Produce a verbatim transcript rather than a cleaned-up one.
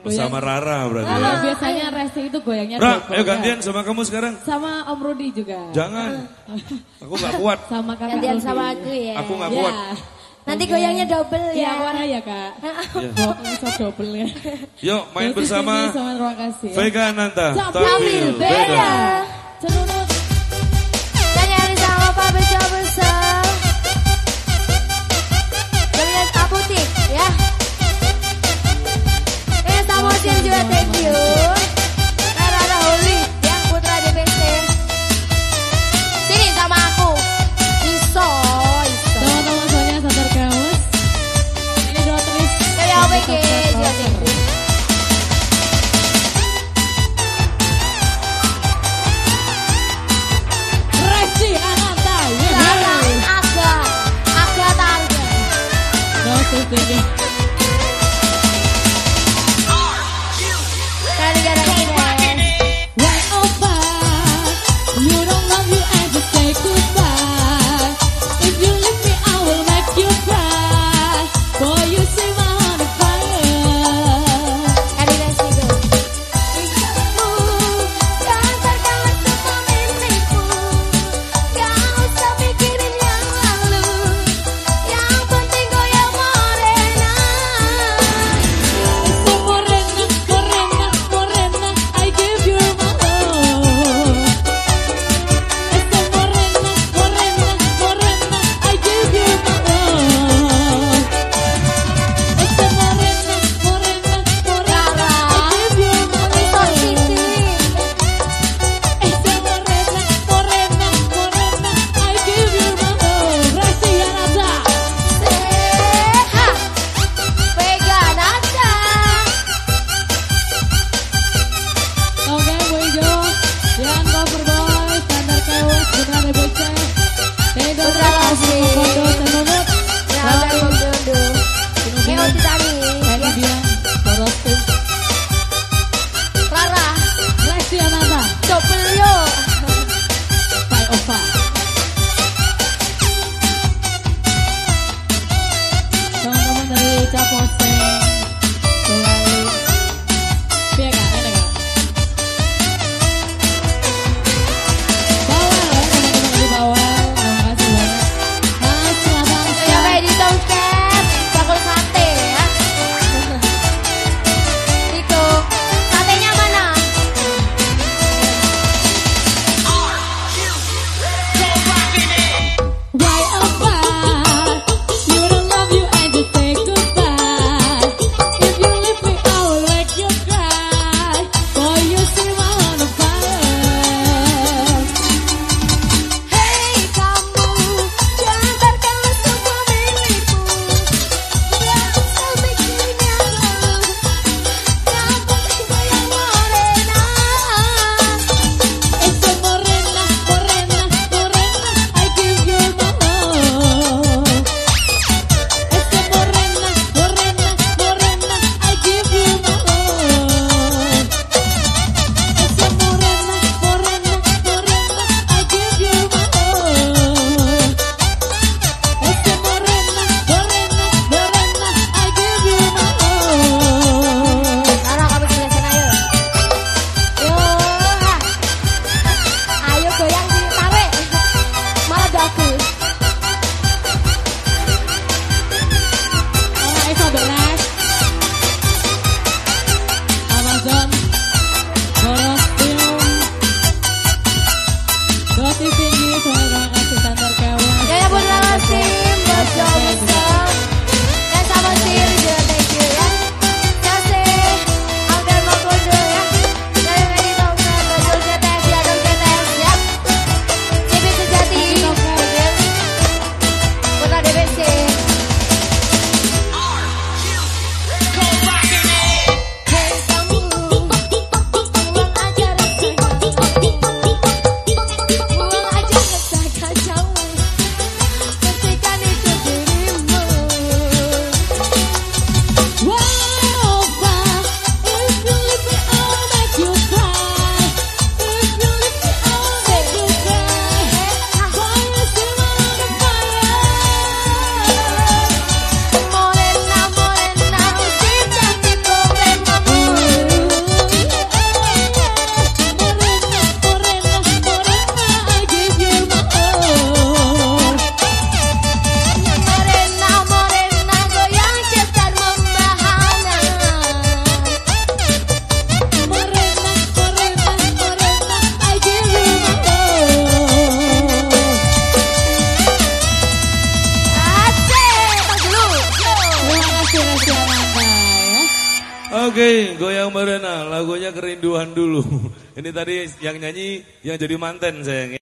Sama Rara berarti Kalau ya. biasanya Resti itu goyangnya Ra, double, ayo gantian ya. sama kamu sekarang. Sama Om Rudi juga. Jangan. Aku gak kuat. Sama kakak Gantian Rudi. sama aku ya. Aku gak Ya. kuat. Nanti goyangnya double Iya, ya. warna ya kak. Ya. Bawa bisa double ya. Yuk main Dosis bersama ini sama terima kasih ya. Vega Ananta. Tampil beda. Cenunut. Dan yang sama Pak Bejo besar. Kalian apotik ya. Eh sama Sin juga thank you. Rara Rahuli yang putra D B C. Sini sama aku. Iso, iso. Teman-teman soalnya sadar kaos. Ini dua tris. Dari A W G juga thank you. Resti Ananta. Rara Aga, Aga Targa. Dosis ini. Kali gara ini. Why over? You don't love you and just say goodbye. If you leave me, I will make you cry. Boy, you see my heart on fire. Kali Resti go. Bisamu, jangan terkalah semua mimpiku. Gak usah pikirin yang lalu. Yang penting goyang morena. Say morena, morena, morena, I give you my love. Say morena, morena, morena, I give you my love. Say morena, morena, morena, I give you my Iso love. Siti. Say morena, morena, morena, I give you my love. Resti Ananta. Seha. Vega Ananta. Oke, Bu Ijo, yang cover boy, standar kaos, putra D B C, Edo Putra Lasri. Kondo, Tenunut, Ya udah mundur. Meo Titani. Tadi dia, Poros Tim, Rara. Resti Ananta, Double yo. Pai Ova. Teman-teman dari Caposteng, selalu, iya kak, ada kak? Bawel ya, teman-teman dari Bawel, terima kasih banyak. Mas, selamat Sampai di Tongket. Bakul sate ya. Itu. Satenya mana? Why apart? You don't love you and just say goodbye. Oke, goyang Marena, lagunya kerinduan dulu. Ini tadi yang nyanyi yang jadi manten sayang.